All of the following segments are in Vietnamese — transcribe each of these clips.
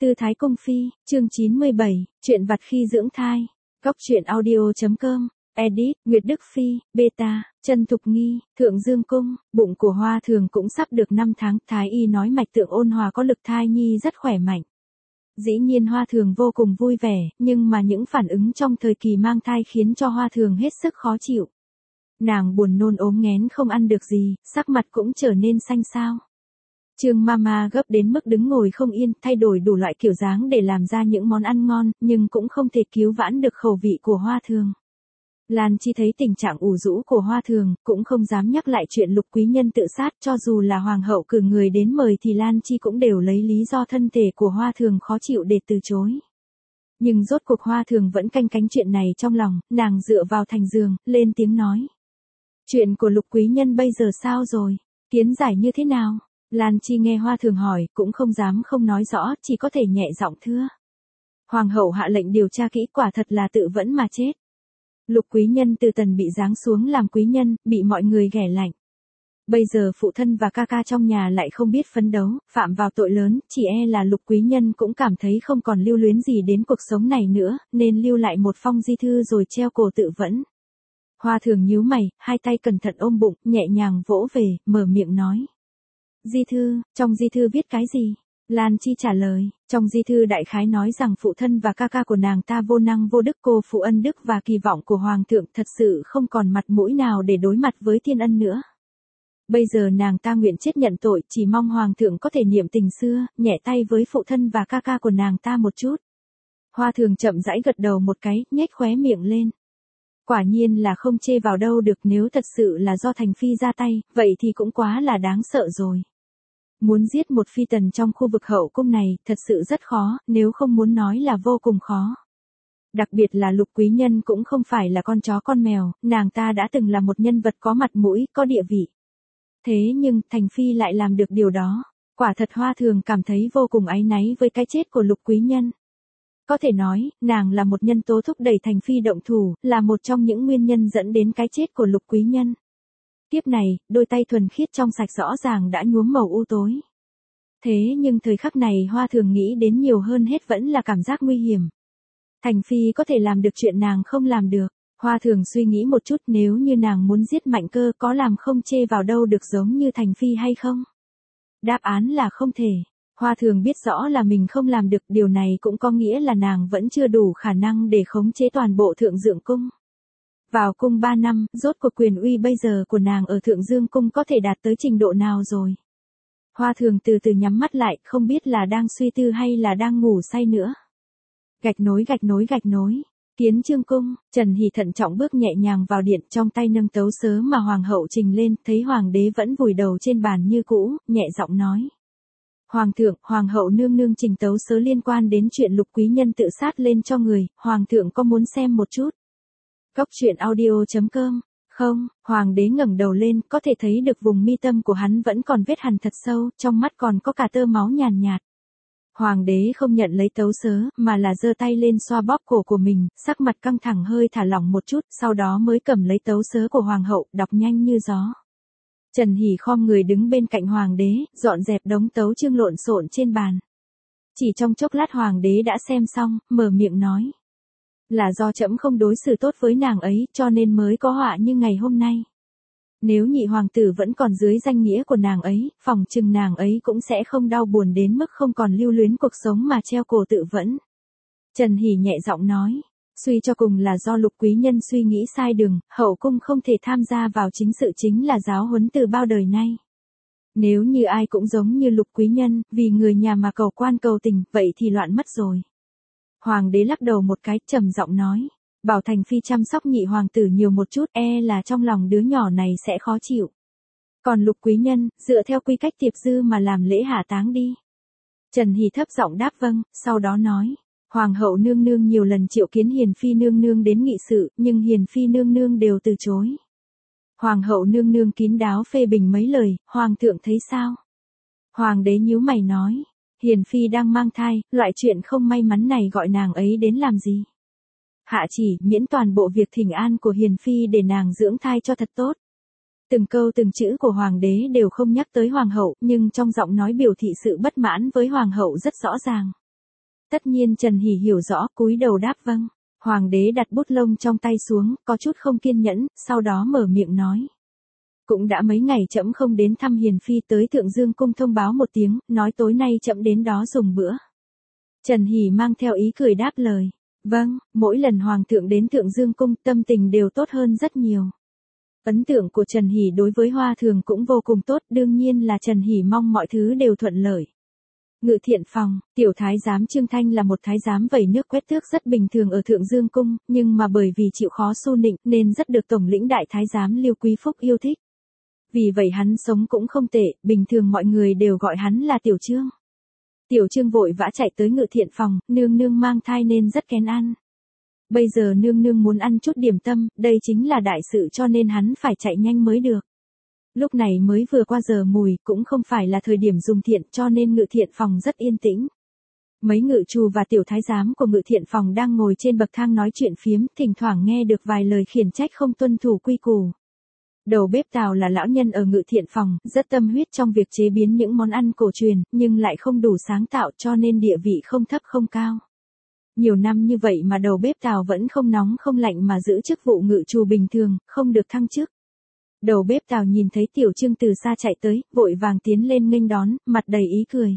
Tư Thái Cung Phi, chương 97, chuyện vặt khi dưỡng thai. Góc truyện audio.com, edit, Nguyệt Đức Phi, beta, Trần Thục Nghi, Thượng Dương Cung, bụng của Hoa Thường cũng sắp được 5 tháng, Thái y nói mạch tượng ôn hòa có lực thai nhi rất khỏe mạnh. Dĩ nhiên Hoa Thường vô cùng vui vẻ, nhưng mà những phản ứng trong thời kỳ mang thai khiến cho Hoa Thường hết sức khó chịu. Nàng buồn nôn ốm nghén không ăn được gì, sắc mặt cũng trở nên xanh xao. Trương Mama gấp đến mức đứng ngồi không yên, thay đổi đủ loại kiểu dáng để làm ra những món ăn ngon, nhưng cũng không thể cứu vãn được khẩu vị của Hoa Thường. Lan Chi thấy tình trạng ủ rũ của Hoa Thường, cũng không dám nhắc lại chuyện Lục Quý Nhân tự sát, cho dù là hoàng hậu cử người đến mời thì Lan Chi cũng đều lấy lý do thân thể của Hoa Thường khó chịu để từ chối. Nhưng rốt cuộc Hoa Thường vẫn canh cánh chuyện này trong lòng, nàng dựa vào thành giường, lên tiếng nói. Chuyện của Lục Quý Nhân bây giờ sao rồi? Kiến giải như thế nào? Lan Chi nghe Hoa Thường hỏi, cũng không dám không nói rõ, chỉ có thể nhẹ giọng thưa. Hoàng hậu hạ lệnh điều tra kỹ, quả thật là tự vẫn mà chết. Lục Quý Nhân từ tần bị giáng xuống làm quý nhân, bị mọi người ghẻ lạnh. Bây giờ phụ thân và ca ca trong nhà lại không biết phấn đấu, phạm vào tội lớn, chỉ e là Lục Quý Nhân cũng cảm thấy không còn lưu luyến gì đến cuộc sống này nữa, nên lưu lại một phong di thư rồi treo cổ tự vẫn. Hoa Thường nhíu mày, hai tay cẩn thận ôm bụng, nhẹ nhàng vỗ về, mở miệng nói. Di thư, trong di thư viết cái gì? Lan Chi trả lời, trong di thư đại khái nói rằng phụ thân và ca ca của nàng ta vô năng vô đức, cô phụ ân đức và kỳ vọng của hoàng thượng, thật sự không còn mặt mũi nào để đối mặt với thiên ân nữa. Bây giờ nàng ta nguyện chết nhận tội, chỉ mong hoàng thượng có thể niệm tình xưa, nhẹ tay với phụ thân và ca ca của nàng ta một chút. Hoa Thường chậm rãi gật đầu một cái, nhếch khóe miệng lên. Quả nhiên là không chê vào đâu được, nếu thật sự là do Thành Phi ra tay, vậy thì cũng quá là đáng sợ rồi. Muốn giết một phi tần trong khu vực hậu cung này, thật sự rất khó, nếu không muốn nói là vô cùng khó. Đặc biệt là Lục Quý Nhân cũng không phải là con chó con mèo, nàng ta đã từng là một nhân vật có mặt mũi, có địa vị. Thế nhưng, Thành Phi lại làm được điều đó. Quả thật Hoa Thường cảm thấy vô cùng áy náy với cái chết của Lục Quý Nhân. Có thể nói, nàng là một nhân tố thúc đẩy Thành Phi động thủ, là một trong những nguyên nhân dẫn đến cái chết của Lục Quý Nhân. Tiếp này, đôi tay thuần khiết trong sạch rõ ràng đã nhuốm màu u tối. Thế nhưng thời khắc này Hoa Thường nghĩ đến nhiều hơn hết vẫn là cảm giác nguy hiểm. Thành Phi có thể làm được chuyện nàng không làm được. Hoa Thường suy nghĩ một chút, nếu như nàng muốn giết Mạnh Cơ có làm không chê vào đâu được giống như Thành Phi hay không? Đáp án là không thể. Hoa Thường biết rõ là mình không làm được, điều này cũng có nghĩa là nàng vẫn chưa đủ khả năng để khống chế toàn bộ Thượng Dương Cung. Vào cung 3 năm, rốt cuộc quyền uy bây giờ của nàng ở Thượng Dương Cung có thể đạt tới trình độ nào rồi? Hoa Thường từ từ nhắm mắt lại, không biết là đang suy tư hay là đang ngủ say nữa. Gạch nối. Kiến Chương Cung, Trần Hỷ thận trọng bước nhẹ nhàng vào điện, trong tay nâng tấu sớ mà hoàng hậu trình lên, thấy hoàng đế vẫn vùi đầu trên bàn như cũ, nhẹ giọng nói. Hoàng thượng, hoàng hậu nương nương trình tấu sớ liên quan đến chuyện Lục Quý Nhân tự sát lên cho người, hoàng thượng có muốn xem một chút? Góc truyện audio.com, không, hoàng đế ngẩng đầu lên, có thể thấy được vùng mi tâm của hắn vẫn còn vết hằn thật sâu, trong mắt còn có cả tơ máu nhàn nhạt. Hoàng đế không nhận lấy tấu sớ, mà là giơ tay lên xoa bóp cổ của mình, sắc mặt căng thẳng hơi thả lỏng một chút, sau đó mới cầm lấy tấu sớ của hoàng hậu, đọc nhanh như gió. Trần Hỷ khom người đứng bên cạnh hoàng đế, dọn dẹp đống tấu chương lộn xộn trên bàn. Chỉ trong chốc lát hoàng đế đã xem xong, mở miệng nói. Là do trẫm không đối xử tốt với nàng ấy, cho nên mới có họa như ngày hôm nay. Nếu nhị hoàng tử vẫn còn dưới danh nghĩa của nàng ấy, phòng chừng nàng ấy cũng sẽ không đau buồn đến mức không còn lưu luyến cuộc sống mà treo cổ tự vẫn. Trần Hỷ nhẹ giọng nói. Suy cho cùng là do Lục Quý Nhân suy nghĩ sai đường, hậu cung không thể tham gia vào chính sự chính là giáo huấn từ bao đời nay. Nếu như ai cũng giống như Lục Quý Nhân, vì người nhà mà cầu quan cầu tình, vậy thì loạn mất rồi. Hoàng đế lắc đầu một cái, trầm giọng nói. Bảo Thành Phi chăm sóc nhị hoàng tử nhiều một chút, e là trong lòng đứa nhỏ này sẽ khó chịu. Còn Lục Quý Nhân, dựa theo quy cách tiệp dư mà làm lễ hạ táng đi. Trần Hỷ thấp giọng đáp vâng, sau đó nói. Hoàng hậu nương nương nhiều lần triệu kiến Hiền Phi nương nương đến nghị sự, nhưng Hiền Phi nương nương đều từ chối. Hoàng hậu nương nương kín đáo phê bình mấy lời, hoàng thượng thấy sao? Hoàng đế nhíu mày nói. Hiền Phi đang mang thai, loại chuyện không may mắn này gọi nàng ấy đến làm gì? Hạ chỉ, miễn toàn bộ việc thỉnh an của Hiền Phi để nàng dưỡng thai cho thật tốt. Từng câu từng chữ của hoàng đế đều không nhắc tới hoàng hậu, nhưng trong giọng nói biểu thị sự bất mãn với hoàng hậu rất rõ ràng. Tất nhiên Trần Hỉ hiểu rõ, cúi đầu đáp vâng. Hoàng đế đặt bút lông trong tay xuống, có chút không kiên nhẫn, sau đó mở miệng nói. Cũng đã mấy ngày trẫm không đến thăm hiền phi, tới Thượng Dương cung thông báo một tiếng, nói tối nay trẫm đến đó dùng bữa. Trần Hỉ mang theo ý cười đáp lời. Vâng, mỗi lần hoàng thượng đến Thượng Dương cung tâm tình đều tốt hơn rất nhiều. Ấn tượng của Trần Hỉ đối với Hoa Thường cũng vô cùng tốt, đương nhiên là Trần Hỉ mong mọi thứ đều thuận lợi. Ngự thiện phòng, tiểu thái giám Trương Thanh là một thái giám vẩy nước quét tước rất bình thường ở Thượng Dương cung, nhưng mà bởi vì chịu khó su nịnh nên rất được tổng lĩnh đại thái giám Liêu Quý Phúc yêu thích. Vì vậy hắn sống cũng không tệ, bình thường mọi người đều gọi hắn là Tiểu Trương. Tiểu Trương vội vã chạy tới ngự thiện phòng, nương nương mang thai nên rất kén ăn. Bây giờ nương nương muốn ăn chút điểm tâm, đây chính là đại sự cho nên hắn phải chạy nhanh mới được. Lúc này mới vừa qua giờ mùi, cũng không phải là thời điểm dùng thiện cho nên ngự thiện phòng rất yên tĩnh. Mấy ngự trù và tiểu thái giám của ngự thiện phòng đang ngồi trên bậc thang nói chuyện phiếm, thỉnh thoảng nghe được vài lời khiển trách không tuân thủ quy củ. Đầu bếp Tào là lão nhân ở ngự thiện phòng, rất tâm huyết trong việc chế biến những món ăn cổ truyền, nhưng lại không đủ sáng tạo cho nên địa vị không thấp không cao. Nhiều năm như vậy mà đầu bếp Tào vẫn không nóng không lạnh mà giữ chức vụ ngự trù bình thường, không được thăng chức. Đầu bếp Tào nhìn thấy Tiểu Trương từ xa chạy tới, vội vàng tiến lên nghênh đón, mặt đầy ý cười.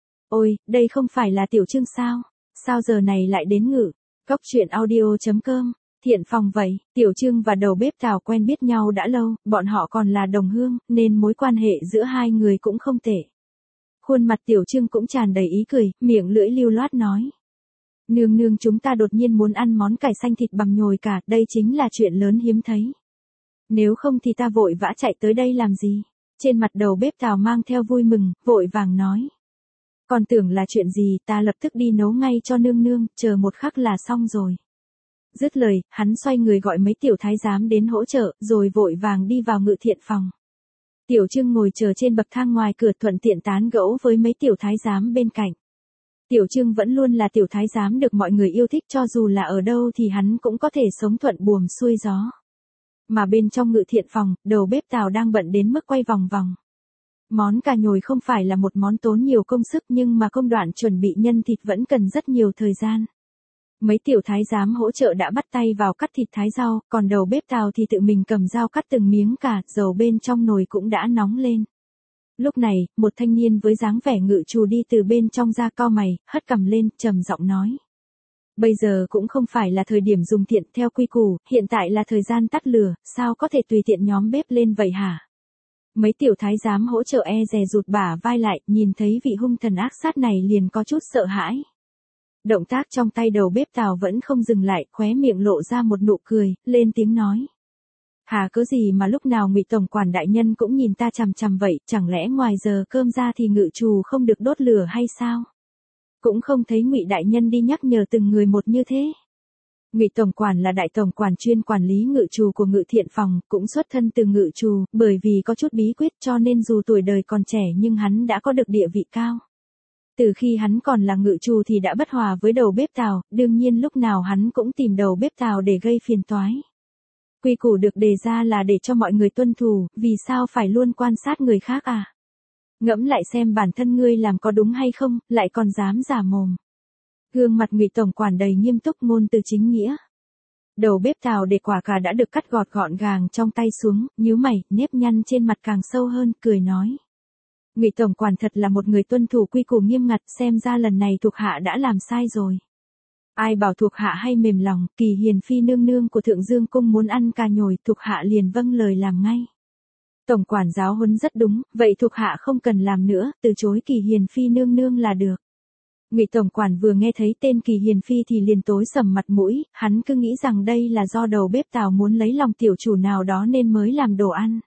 Ôi, đây không phải là Tiểu Trương sao? Sao giờ này lại đến ngự? Cóc truyện audio.com. Thiện phòng vậy, Tiểu Trương và đầu bếp Tào quen biết nhau đã lâu, bọn họ còn là đồng hương, nên mối quan hệ giữa hai người cũng không tệ. Khuôn mặt Tiểu Trương cũng tràn đầy ý cười, miệng lưỡi lưu loát nói. Nương nương chúng ta đột nhiên muốn ăn món cải xanh thịt bằm nhồi cả, đây chính là chuyện lớn hiếm thấy. Nếu không thì ta vội vã chạy tới đây làm gì? Trên mặt đầu bếp Tào mang theo vui mừng, vội vàng nói. Còn tưởng là chuyện gì, ta lập tức đi nấu ngay cho nương nương, chờ một khắc là xong rồi. Dứt lời, hắn xoay người gọi mấy tiểu thái giám đến hỗ trợ, rồi vội vàng đi vào ngự thiện phòng. Tiểu Trương ngồi chờ trên bậc thang ngoài cửa thuận tiện tán gẫu với mấy tiểu thái giám bên cạnh. Tiểu Trương vẫn luôn là tiểu thái giám được mọi người yêu thích, cho dù là ở đâu thì hắn cũng có thể sống thuận buồm xuôi gió. Mà bên trong ngự thiện phòng, đầu bếp Tào đang bận đến mức quay vòng vòng. Món cà nhồi không phải là một món tốn nhiều công sức nhưng mà công đoạn chuẩn bị nhân thịt vẫn cần rất nhiều thời gian. Mấy tiểu thái giám hỗ trợ đã bắt tay vào cắt thịt thái rau, còn đầu bếp Tào thì tự mình cầm dao cắt từng miếng cà, dầu bên trong nồi cũng đã nóng lên. Lúc này, một thanh niên với dáng vẻ ngự trù đi từ bên trong ra cau mày, hất cằm lên, trầm giọng nói. Bây giờ cũng không phải là thời điểm dùng thiện theo quy củ, hiện tại là thời gian tắt lửa, sao có thể tùy tiện nhóm bếp lên vậy hả? Mấy tiểu thái giám hỗ trợ dè rụt bả vai lại, nhìn thấy vị hung thần ác sát này liền có chút sợ hãi. Động tác trong tay đầu bếp Tào vẫn không dừng lại, khóe miệng lộ ra một nụ cười, lên tiếng nói. Hà cớ gì mà lúc nào Ngụy tổng quản đại nhân cũng nhìn ta chằm chằm vậy, chẳng lẽ ngoài giờ cơm ra thì ngự trù không được đốt lửa hay sao? Cũng không thấy Ngụy đại nhân đi nhắc nhở từng người một như thế. Ngụy tổng quản là đại tổng quản chuyên quản lý ngự trù của ngự thiện phòng, cũng xuất thân từ ngự trù, bởi vì có chút bí quyết cho nên dù tuổi đời còn trẻ nhưng hắn đã có được địa vị cao. Từ khi hắn còn là ngự trù thì đã bất hòa với đầu bếp Tào, đương nhiên lúc nào hắn cũng tìm đầu bếp Tào để gây phiền toái. Quy củ được đề ra là để cho mọi người tuân thủ, vì sao phải luôn quan sát người khác à? Ngẫm lại xem bản thân ngươi làm có đúng hay không, lại còn dám giả mồm. Gương mặt Ngụy tổng quản đầy nghiêm túc, ngôn từ chính nghĩa. Đầu bếp Tào để quả cà đã được cắt gọt gọn gàng trong tay xuống, nhíu mày, nếp nhăn trên mặt càng sâu hơn, cười nói. Ngụy tổng quản thật là một người tuân thủ quy củ nghiêm ngặt, xem ra lần này thuộc hạ đã làm sai rồi. Ai bảo thuộc hạ hay mềm lòng, Kỳ Hiền phi nương nương của Thượng Dương cung muốn ăn cà nhồi, thuộc hạ liền vâng lời làm ngay. Tổng quản giáo huấn rất đúng, vậy thuộc hạ không cần làm nữa, từ chối Kỳ Hiền phi nương nương là được. Ngụy tổng quản vừa nghe thấy tên Kỳ Hiền phi thì liền tối sầm mặt mũi, hắn cứ nghĩ rằng đây là do đầu bếp Tào muốn lấy lòng tiểu chủ nào đó nên mới làm đồ ăn.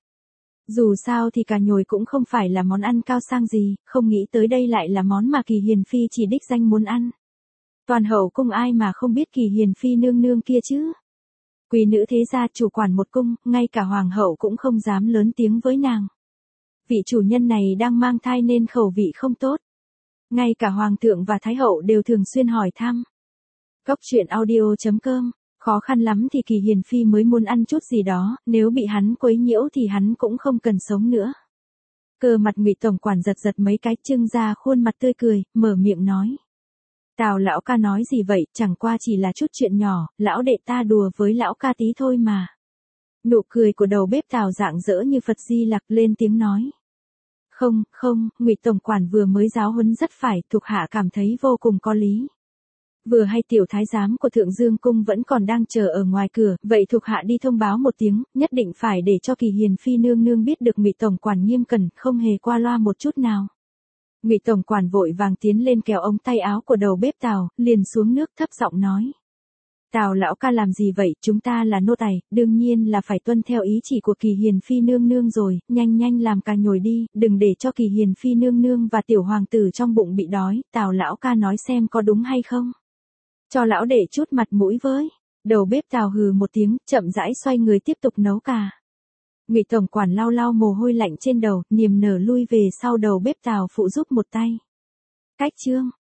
Dù sao thì cà nhồi cũng không phải là món ăn cao sang gì, không nghĩ tới đây lại là món mà Kỳ Hiền phi chỉ đích danh muốn ăn. Toàn hậu cung ai mà không biết Kỳ Hiền phi nương nương kia chứ? Quý nữ thế gia chủ quản một cung, ngay cả hoàng hậu cũng không dám lớn tiếng với nàng. Vị chủ nhân này đang mang thai nên khẩu vị không tốt. Ngay cả hoàng thượng và thái hậu đều thường xuyên hỏi thăm. Cóc truyện audio.com. Khó khăn lắm thì Kỳ Hiền phi mới muốn ăn chút gì đó, nếu bị hắn quấy nhiễu thì hắn cũng không cần sống nữa. Cơ mặt Ngụy tổng quản giật giật mấy cái, trưng ra khuôn mặt tươi cười, mở miệng nói. Tào lão ca nói gì vậy, chẳng qua chỉ là chút chuyện nhỏ, lão đệ ta đùa với lão ca tí thôi mà. Nụ cười của đầu bếp Tào rạng rỡ như Phật Di Lặc, lên tiếng nói. Không, Ngụy tổng quản vừa mới giáo huấn rất phải, thuộc hạ cảm thấy vô cùng có lý. Vừa hay tiểu thái giám của Thượng Dương cung vẫn còn đang chờ ở ngoài cửa, vậy thuộc hạ đi thông báo một tiếng, nhất định phải để cho Kỳ Hiền phi nương nương biết được Ngụy tổng quản nghiêm cẩn, không hề qua loa một chút nào. Ngụy tổng quản vội vàng tiến lên kéo ống tay áo của đầu bếp Tào, liền xuống nước thấp giọng nói. Tào lão ca làm gì vậy, chúng ta là nô tài, đương nhiên là phải tuân theo ý chỉ của Kỳ Hiền phi nương nương rồi, nhanh làm cà nhồi đi, đừng để cho Kỳ Hiền phi nương nương và tiểu hoàng tử trong bụng bị đói, Tào lão ca nói xem có đúng hay không. Cho lão để chút mặt mũi với. Đầu bếp Tào hừ một tiếng, chậm rãi xoay người tiếp tục nấu cà. Ngụy tổng quản lau mồ hôi lạnh trên đầu, niềm nở lui về sau, đầu bếp Tào phụ giúp một tay. Cách chương